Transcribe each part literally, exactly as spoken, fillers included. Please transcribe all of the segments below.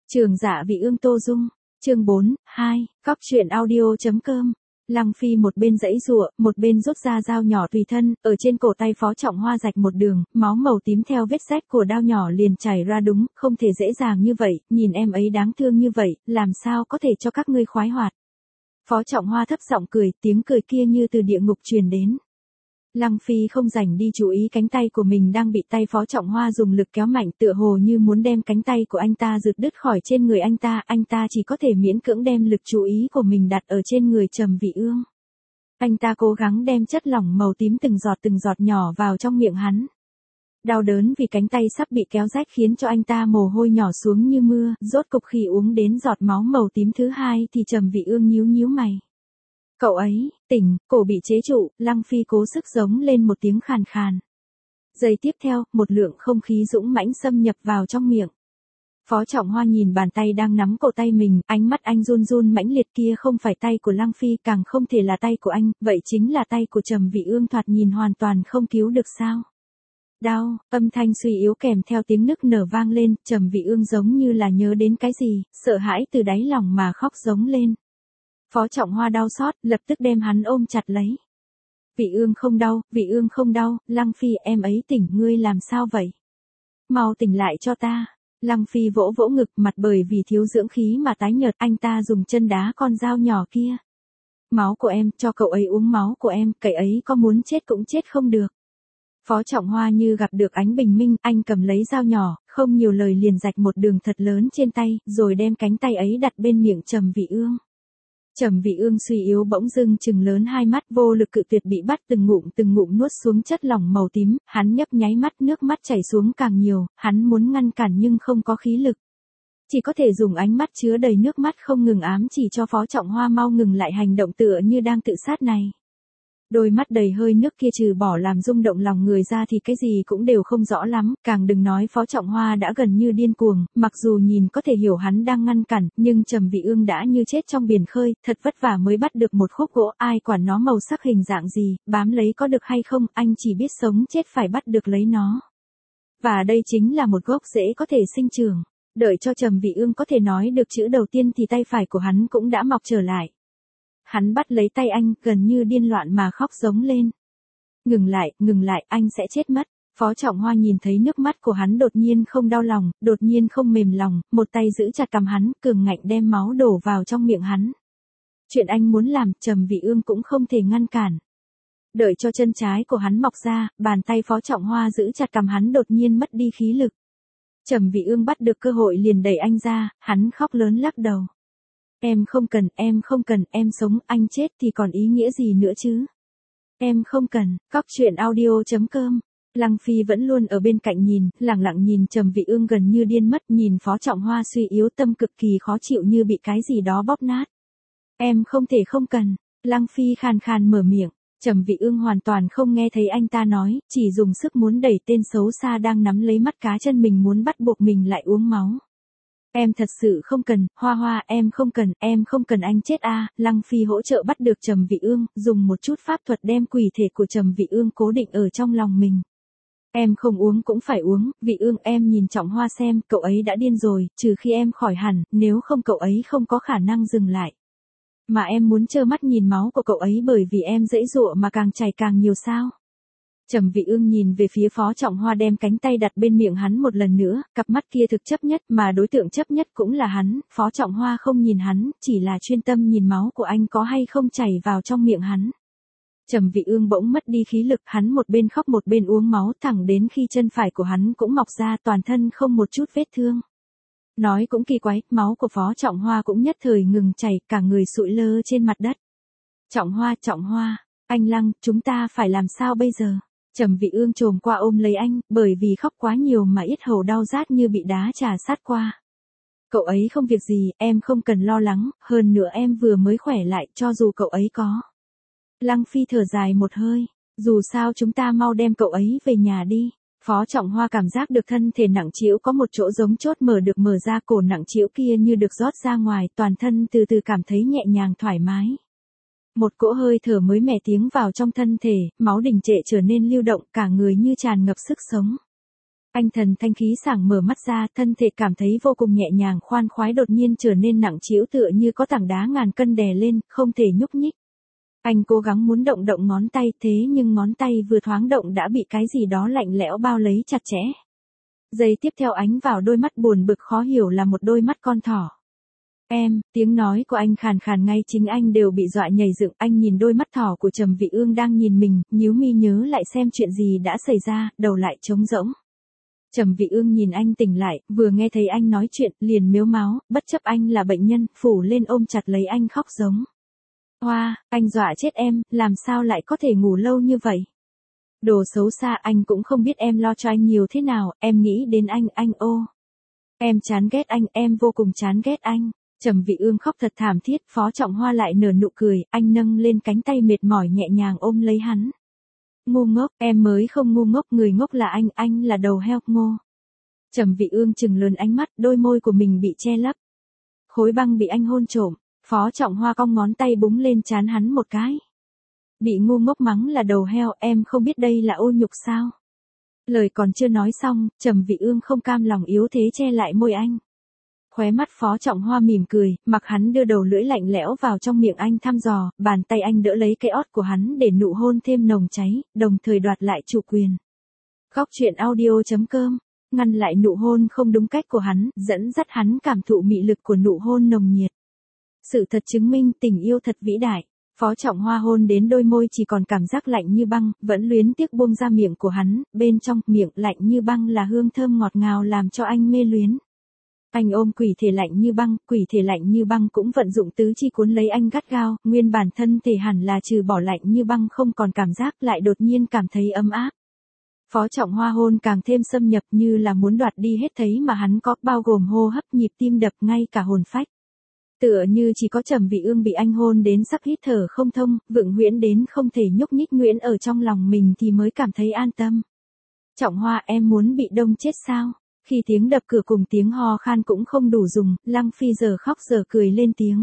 Trường Dạ Vị Ương Tô Dung, chương bốn, hai, cóc truyện audio.com. Lăng Phi một bên giãy giụa, một bên rút ra dao nhỏ tùy thân, ở trên cổ tay Phó Trọng Hoa rạch một đường, máu màu tím theo vết rách của đao nhỏ liền chảy ra. Đúng, không thể dễ dàng như vậy, nhìn em ấy đáng thương như vậy, làm sao có thể cho các ngươi khoái hoạt. Phó Trọng Hoa thấp giọng cười, tiếng cười kia như từ địa ngục truyền đến. Lăng Phi không rảnh đi chú ý cánh tay của mình đang bị tay Phó Trọng Hoa dùng lực kéo mạnh, tựa hồ như muốn đem cánh tay của anh ta giật đứt khỏi trên người anh ta, anh ta chỉ có thể miễn cưỡng đem lực chú ý của mình đặt ở trên người Trầm Vị Ương. Anh ta cố gắng đem chất lỏng màu tím từng giọt từng giọt nhỏ vào trong miệng hắn. Đau đớn vì cánh tay sắp bị kéo rách khiến cho anh ta mồ hôi nhỏ xuống như mưa, rốt cục khi uống đến giọt máu màu tím thứ hai thì Trầm Vị Ương nhíu nhíu mày. Cậu ấy, tỉnh, cổ bị chế trụ, Lăng Phi cố sức giống lên một tiếng khàn khàn. Giây tiếp theo, một lượng không khí dũng mãnh xâm nhập vào trong miệng. Phó Trọng Hoa nhìn bàn tay đang nắm cổ tay mình, ánh mắt anh run run mãnh liệt, kia không phải tay của Lăng Phi, càng không thể là tay của anh, vậy chính là tay của Trầm Vị Ương, thoạt nhìn hoàn toàn không cứu được sao. Đau, âm thanh suy yếu kèm theo tiếng nức nở vang lên, Trầm Vị Ương giống như là nhớ đến cái gì, sợ hãi từ đáy lòng mà khóc giống lên. Phó Trọng Hoa đau xót, lập tức đem hắn ôm chặt lấy. Vị Ương không đau, Vị Ương không đau, Lăng Phi em ấy tỉnh, ngươi làm sao vậy? Mau tỉnh lại cho ta. Lăng Phi vỗ vỗ ngực, mặt bởi vì thiếu dưỡng khí mà tái nhợt, anh ta dùng chân đá con dao nhỏ kia. Máu của em, cho cậu ấy uống máu của em, cậu ấy có muốn chết cũng chết không được. Phó Trọng Hoa như gặp được ánh bình minh, anh cầm lấy dao nhỏ, không nhiều lời liền rạch một đường thật lớn trên tay, rồi đem cánh tay ấy đặt bên miệng Trầm Vị Ương. Trầm Vị Ương suy yếu bỗng dưng trừng lớn hai mắt, vô lực cự tuyệt bị bắt, từng ngụm từng ngụm nuốt xuống chất lỏng màu tím, hắn nhấp nháy mắt, nước mắt chảy xuống càng nhiều, hắn muốn ngăn cản nhưng không có khí lực. Chỉ có thể dùng ánh mắt chứa đầy nước mắt không ngừng ám chỉ cho Phó Trọng Hoa mau ngừng lại hành động tựa như đang tự sát này. Đôi mắt đầy hơi nước kia trừ bỏ làm rung động lòng người ra thì cái gì cũng đều không rõ lắm, càng đừng nói Phó Trọng Hoa đã gần như điên cuồng, mặc dù nhìn có thể hiểu hắn đang ngăn cản, nhưng Trầm Vị Ương đã như chết trong biển khơi, thật vất vả mới bắt được một khúc gỗ, ai quản nó màu sắc hình dạng gì, bám lấy có được hay không, anh chỉ biết sống chết phải bắt được lấy nó. Và đây chính là một gốc rễ có thể sinh trưởng. Đợi cho Trầm Vị Ương có thể nói được chữ đầu tiên thì tay phải của hắn cũng đã mọc trở lại. Hắn bắt lấy tay anh, gần như điên loạn mà khóc giống lên. Ngừng lại, ngừng lại, anh sẽ chết mất. Phó Trọng Hoa nhìn thấy nước mắt của hắn đột nhiên không đau lòng, đột nhiên không mềm lòng, một tay giữ chặt cằm hắn, cường ngạnh đem máu đổ vào trong miệng hắn. Chuyện anh muốn làm, Trầm Vị Ương cũng không thể ngăn cản. Đợi cho chân trái của hắn mọc ra, bàn tay Phó Trọng Hoa giữ chặt cằm hắn đột nhiên mất đi khí lực. Trầm Vị Ương bắt được cơ hội liền đẩy anh ra, hắn khóc lớn lắc đầu. Em không cần, em không cần, em sống, anh chết thì còn ý nghĩa gì nữa chứ? Em không cần, cóc truyện audio.com. Lăng Phi vẫn luôn ở bên cạnh nhìn, lặng lặng nhìn Trầm Vị Ương gần như điên mất, nhìn Phó Trọng Hoa suy yếu, tâm cực kỳ khó chịu như bị cái gì đó bóp nát. Em không thể không cần, Lăng Phi khàn khàn mở miệng. Trầm Vị Ương hoàn toàn không nghe thấy anh ta nói, chỉ dùng sức muốn đẩy tên xấu xa đang nắm lấy mắt cá chân mình muốn bắt buộc mình lại uống máu. Em thật sự không cần, Hoa Hoa, em không cần, em không cần anh chết a. À. Lăng Phi hỗ trợ bắt được Trầm Vị Ương, dùng một chút pháp thuật đem quỷ thể của Trầm Vị Ương cố định ở trong lòng mình. Em không uống cũng phải uống, Vị Ương, em nhìn Trọng Hoa xem, cậu ấy đã điên rồi, trừ khi em khỏi hẳn, nếu không cậu ấy không có khả năng dừng lại. Mà em muốn trơ mắt nhìn máu của cậu ấy bởi vì em giãy giụa mà càng chảy càng nhiều sao? Trầm Vị Ương nhìn về phía Phó Trọng Hoa đem cánh tay đặt bên miệng hắn một lần nữa, cặp mắt kia thực chấp nhất mà đối tượng chấp nhất cũng là hắn, Phó Trọng Hoa không nhìn hắn, chỉ là chuyên tâm nhìn máu của anh có hay không chảy vào trong miệng hắn. Trầm Vị Ương bỗng mất đi khí lực, hắn một bên khóc một bên uống máu thẳng đến khi chân phải của hắn cũng mọc ra, toàn thân không một chút vết thương. Nói cũng kỳ quái, máu của Phó Trọng Hoa cũng nhất thời ngừng chảy, cả người sụi lơ trên mặt đất. Trọng Hoa, Trọng Hoa, anh Lăng, chúng ta phải làm sao bây giờ? Trầm Vị Ương trồm qua ôm lấy anh, bởi vì khóc quá nhiều mà yết hầu đau rát như bị đá trà sát qua. Cậu ấy không việc gì, em không cần lo lắng, hơn nữa em vừa mới khỏe lại, cho dù cậu ấy có. Lăng Phi thở dài một hơi, dù sao chúng ta mau đem cậu ấy về nhà đi. Phó Trọng Hoa cảm giác được thân thể nặng trĩu có một chỗ giống chốt mở được mở ra, cổ nặng trĩu kia như được rót ra ngoài, toàn thân từ từ cảm thấy nhẹ nhàng thoải mái. Một cỗ hơi thở mới mẻ tiến vào trong thân thể, máu đình trệ trở nên lưu động, cả người như tràn ngập sức sống. Anh thần thanh khí sảng mở mắt ra, thân thể cảm thấy vô cùng nhẹ nhàng khoan khoái đột nhiên trở nên nặng trĩu tựa như có tảng đá ngàn cân đè lên, không thể nhúc nhích. Anh cố gắng muốn động động ngón tay thế nhưng ngón tay vừa thoáng động đã bị cái gì đó lạnh lẽo bao lấy chặt chẽ. Giây tiếp theo ánh vào đôi mắt buồn bực khó hiểu là một đôi mắt con thỏ. Em, tiếng nói của anh khàn khàn ngay chính anh đều bị dọa nhảy dựng, anh nhìn đôi mắt thỏ của Trầm Vị Ương đang nhìn mình, nhíu mi nhớ lại xem chuyện gì đã xảy ra, đầu lại trống rỗng. Trầm Vị Ương nhìn anh tỉnh lại, vừa nghe thấy anh nói chuyện, liền mếu máo, bất chấp anh là bệnh nhân, phủ lên ôm chặt lấy anh khóc giống. Hoa, anh dọa chết em, làm sao lại có thể ngủ lâu như vậy? Đồ xấu xa, anh cũng không biết em lo cho anh nhiều thế nào, em nghĩ đến anh, anh ô. Em chán ghét anh, em vô cùng chán ghét anh. Trầm Vị Ương khóc thật thảm thiết, Phó Trọng Hoa lại nở nụ cười, anh nâng lên cánh tay mệt mỏi nhẹ nhàng ôm lấy hắn. Ngu ngốc, em mới không ngu ngốc, người ngốc là anh, anh là đầu heo, ngô. Trầm Vị Ương trừng lớn ánh mắt, đôi môi của mình bị che lấp. Khối băng bị anh hôn trộm, Phó Trọng Hoa cong ngón tay búng lên trán hắn một cái. Bị ngu ngốc mắng là đầu heo, em không biết đây là ô nhục sao? Lời còn chưa nói xong, Trầm Vị Ương không cam lòng yếu thế che lại môi anh. Khóe mắt Phó Trọng Hoa mỉm cười, mặc hắn đưa đầu lưỡi lạnh lẽo vào trong miệng anh thăm dò, bàn tay anh đỡ lấy cái ót của hắn để nụ hôn thêm nồng cháy, đồng thời đoạt lại chủ quyền. Góc truyện audio chấm com, ngăn lại nụ hôn không đúng cách của hắn, dẫn dắt hắn cảm thụ mị lực của nụ hôn nồng nhiệt. Sự thật chứng minh tình yêu thật vĩ đại. Phó Trọng Hoa hôn đến đôi môi chỉ còn cảm giác lạnh như băng, vẫn luyến tiếc buông ra miệng của hắn, bên trong miệng lạnh như băng là hương thơm ngọt ngào làm cho anh mê luyến. Anh ôm quỷ thể lạnh như băng, quỷ thể lạnh như băng cũng vận dụng tứ chi cuốn lấy anh gắt gao, nguyên bản thân thể hẳn là trừ bỏ lạnh như băng không còn cảm giác lại đột nhiên cảm thấy ấm áp. Phó Trọng Hoa hôn càng thêm xâm nhập như là muốn đoạt đi hết thấy mà hắn có, bao gồm hô hấp, nhịp tim đập, ngay cả hồn phách. Tựa như chỉ có Trầm Vị Ương bị anh hôn đến sắp hít thở không thông, vượng huyễn đến không thể nhúc nhích nguyễn ở trong lòng mình thì mới cảm thấy an tâm. Trọng Hoa, em muốn bị đông chết sao? Khi tiếng đập cửa cùng tiếng ho khan cũng không đủ dùng, Lăng Phi giờ khóc giờ cười lên tiếng.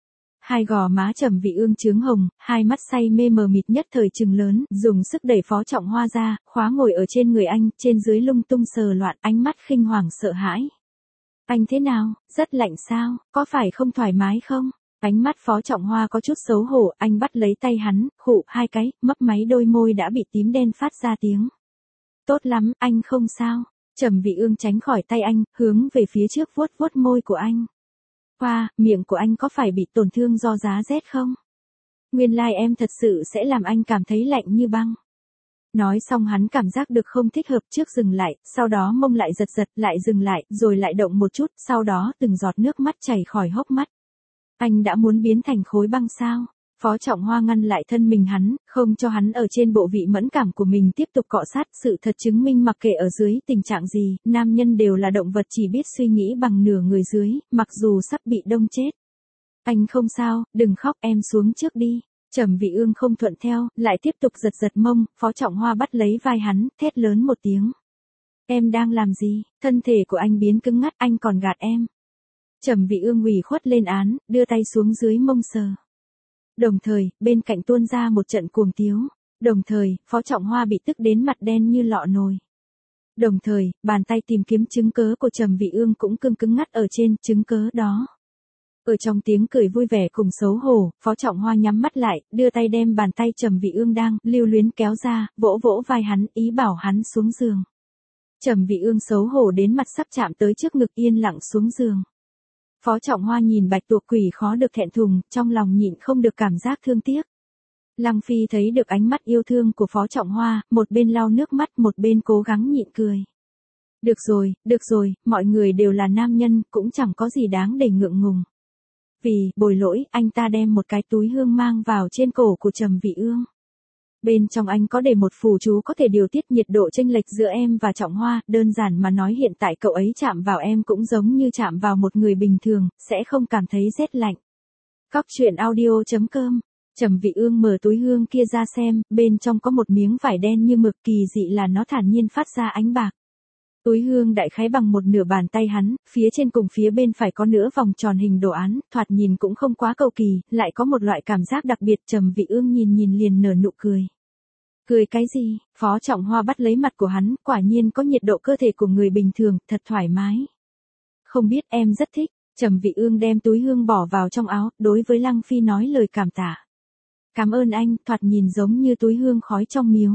Hai gò má Trầm Vị Ương chướng hồng, hai mắt say mê mờ mịt nhất thời trừng lớn, dùng sức đẩy Phó Trọng Hoa ra, khóa ngồi ở trên người anh, trên dưới lung tung sờ loạn, ánh mắt khinh hoàng sợ hãi. Anh thế nào, rất lạnh sao, có phải không thoải mái không? Ánh mắt Phó Trọng Hoa có chút xấu hổ, anh bắt lấy tay hắn, khụ hai cái, mấp máy đôi môi đã bị tím đen phát ra tiếng. Tốt lắm, anh không sao. Trầm Vị Ương tránh khỏi tay anh, hướng về phía trước vuốt vuốt môi của anh. Hoa, miệng của anh có phải bị tổn thương do giá rét không? Nguyên lai like em thật sự sẽ làm anh cảm thấy lạnh như băng. Nói xong hắn cảm giác được không thích hợp trước dừng lại, sau đó mông lại giật giật, lại dừng lại, rồi lại động một chút, sau đó từng giọt nước mắt chảy khỏi hốc mắt. Anh đã muốn biến thành khối băng sao? Phó Trọng Hoa ngăn lại thân mình hắn, không cho hắn ở trên bộ vị mẫn cảm của mình tiếp tục cọ sát. Sự thật chứng minh mặc kệ ở dưới tình trạng gì, nam nhân đều là động vật chỉ biết suy nghĩ bằng nửa người dưới, mặc dù sắp bị đông chết. Anh không sao, đừng khóc, em xuống trước đi. Trầm Vị Ương không thuận theo, lại tiếp tục giật giật mông, Phó Trọng Hoa bắt lấy vai hắn, thét lớn một tiếng. Em đang làm gì? Thân thể của anh biến cứng ngắt, anh còn gạt em. Trầm Vị Ương ủy khuất lên án, đưa tay xuống dưới mông sờ. Đồng thời, bên cạnh tuôn ra một trận cuồng tiếu. Đồng thời, Phó Trọng Hoa bị tức đến mặt đen như lọ nồi. Đồng thời, bàn tay tìm kiếm chứng cớ của Trầm Vị Ương cũng cứng cứng ngắt ở trên chứng cớ đó. Ở trong tiếng cười vui vẻ cùng xấu hổ, Phó Trọng Hoa nhắm mắt lại, đưa tay đem bàn tay Trầm Vị Ương đang lưu luyến kéo ra, vỗ vỗ vai hắn, ý bảo hắn xuống giường. Trầm Vị Ương xấu hổ đến mặt sắp chạm tới trước ngực yên lặng xuống giường. Phó Trọng Hoa nhìn bạch tuộc quỷ khó được thẹn thùng, trong lòng nhịn không được cảm giác thương tiếc. Lăng Phi thấy được ánh mắt yêu thương của Phó Trọng Hoa, một bên lau nước mắt một bên cố gắng nhịn cười. Được rồi, được rồi, mọi người đều là nam nhân, cũng chẳng có gì đáng để ngượng ngùng. Vì, bồi lỗi, anh ta đem một cái túi hương mang vào trên cổ của Trầm Vị Ương. Bên trong anh có để một phù chú có thể điều tiết nhiệt độ chênh lệch giữa em và Trọng Hoa, đơn giản mà nói hiện tại cậu ấy chạm vào em cũng giống như chạm vào một người bình thường, sẽ không cảm thấy rét lạnh. Góc truyện audio chấm com, Trầm Vị Ương mở túi hương kia ra xem, bên trong có một miếng vải đen như mực, kỳ dị là nó thản nhiên phát ra ánh bạc. Túi hương đại khái bằng một nửa bàn tay hắn, phía trên cùng phía bên phải có nửa vòng tròn hình đồ án, thoạt nhìn cũng không quá cầu kỳ, lại có một loại cảm giác đặc biệt. Trầm Vị Ương nhìn nhìn liền nở nụ cười. Cười cái gì? Phó Trọng Hoa bắt lấy mặt của hắn, quả nhiên có nhiệt độ cơ thể của người bình thường, thật thoải mái. Không biết em rất thích. Trầm Vị Ương đem túi hương bỏ vào trong áo, đối với Lăng Phi nói lời cảm tạ. Cảm ơn anh, thoạt nhìn giống như túi hương khói trong miếu.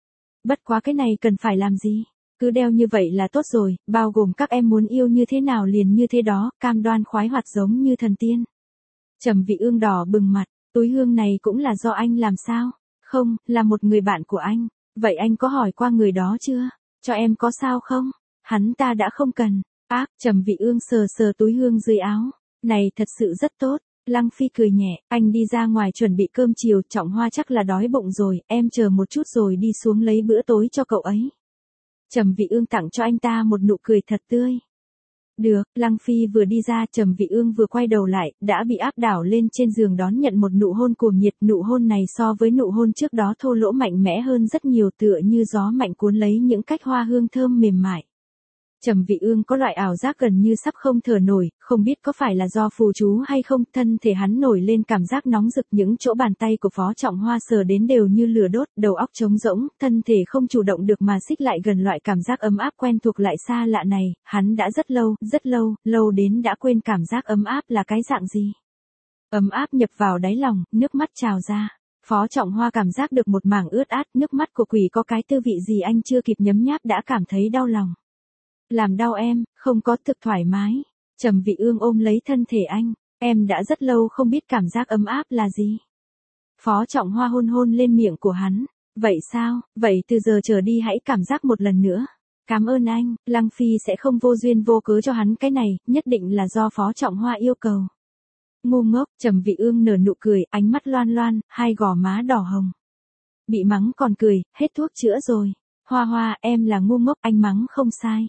Bất quá cái này cần phải làm gì? Cứ đeo như vậy là tốt rồi, bao gồm các em muốn yêu như thế nào liền như thế đó, cam đoan khoái hoạt giống như thần tiên. Trầm Vị Ương đỏ bừng mặt, túi hương này cũng là do anh làm sao? Không, là một người bạn của anh. Vậy anh có hỏi qua người đó chưa? Cho em có sao không? Hắn ta đã không cần. Ác, Trầm Vị Ương sờ sờ túi hương dưới áo. Này thật sự rất tốt. Lăng Phi cười nhẹ, anh đi ra ngoài chuẩn bị cơm chiều, Trọng Hoa chắc là đói bụng rồi, em chờ một chút rồi đi xuống lấy bữa tối cho cậu ấy. Trầm Vị Ương tặng cho anh ta một nụ cười thật tươi. Được, Lăng Phi vừa đi ra, Trầm Vị Ương vừa quay đầu lại, đã bị áp đảo lên trên giường đón nhận một nụ hôn cuồng nhiệt, nụ hôn này so với nụ hôn trước đó thô lỗ mạnh mẽ hơn rất nhiều, tựa như gió mạnh cuốn lấy những cách hoa hương thơm mềm mại. Trầm Vị Ương có loại ảo giác gần như sắp không thở nổi, không biết có phải là do phù chú hay không, thân thể hắn nổi lên cảm giác nóng rực, những chỗ bàn tay của Phó Trọng Hoa sờ đến đều như lửa đốt, đầu óc trống rỗng, thân thể không chủ động được mà xích lại gần, loại cảm giác ấm áp quen thuộc lại xa lạ này, hắn đã rất lâu, rất lâu, lâu đến đã quên cảm giác ấm áp là cái dạng gì. Ấm áp nhập vào đáy lòng, nước mắt trào ra. Phó Trọng Hoa cảm giác được một mảng ướt át, nước mắt của quỷ có cái tư vị gì anh chưa kịp nhấm nháp đã cảm thấy đau lòng. Làm đau em, không có, thực thoải mái. Trầm Vị Ương ôm lấy thân thể anh, em đã rất lâu không biết cảm giác ấm áp là gì. Phó Trọng Hoa hôn hôn lên miệng của hắn, vậy sao, vậy từ giờ trở đi hãy cảm giác một lần nữa. Cảm ơn anh, Lăng Phi sẽ không vô duyên vô cớ cho hắn cái này, nhất định là do Phó Trọng Hoa yêu cầu. Ngu ngốc, Trầm Vị Ương nở nụ cười, ánh mắt loan loan, hai gò má đỏ hồng. Bị mắng còn cười, hết thuốc chữa rồi. Hoa Hoa, em là ngu ngốc, anh mắng không sai.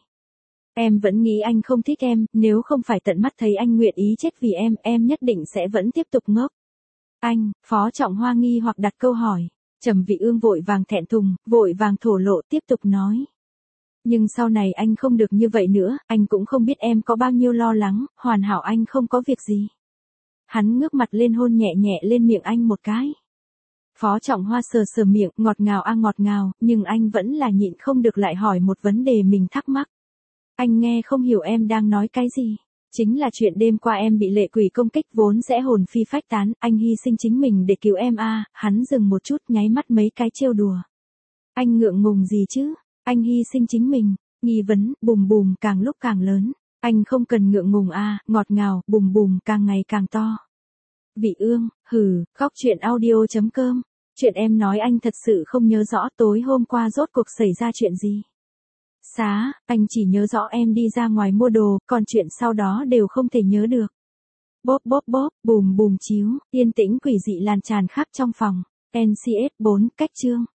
Em vẫn nghĩ anh không thích em, nếu không phải tận mắt thấy anh nguyện ý chết vì em, em nhất định sẽ vẫn tiếp tục ngốc. Anh, Phó Trọng Hoa nghi hoặc đặt câu hỏi. Trầm Vị Ương vội vàng thẹn thùng, vội vàng thổ lộ, tiếp tục nói. Nhưng sau này anh không được như vậy nữa, anh cũng không biết em có bao nhiêu lo lắng, hoàn hảo anh không có việc gì. Hắn ngước mặt lên hôn nhẹ nhẹ lên miệng anh một cái. Phó Trọng Hoa sờ sờ miệng, ngọt ngào a ngọt ngào, nhưng anh vẫn là nhịn không được lại hỏi một vấn đề mình thắc mắc. Anh nghe không hiểu em đang nói cái gì. Chính là chuyện đêm qua em bị lệ quỷ công kích vốn sẽ hồn phi phách tán, anh hy sinh chính mình để cứu em a. À, hắn dừng một chút nháy mắt mấy cái trêu đùa. Anh ngượng ngùng gì chứ, anh hy sinh chính mình, nghi vấn, bùm bùm càng lúc càng lớn. Anh không cần ngượng ngùng a, à, ngọt ngào, bùm bùm càng ngày càng to. Vị Ương, hừ, khóc chuyện audio chấm com. Chuyện em nói anh thật sự không nhớ rõ tối hôm qua rốt cuộc xảy ra chuyện gì. Xá, anh chỉ nhớ rõ em đi ra ngoài mua đồ, còn chuyện sau đó đều không thể nhớ được. Bốp bốp bốp, bùm bùm chiếu, yên tĩnh quỷ dị lan tràn khắp trong phòng. en xê ét bốn, cách chương.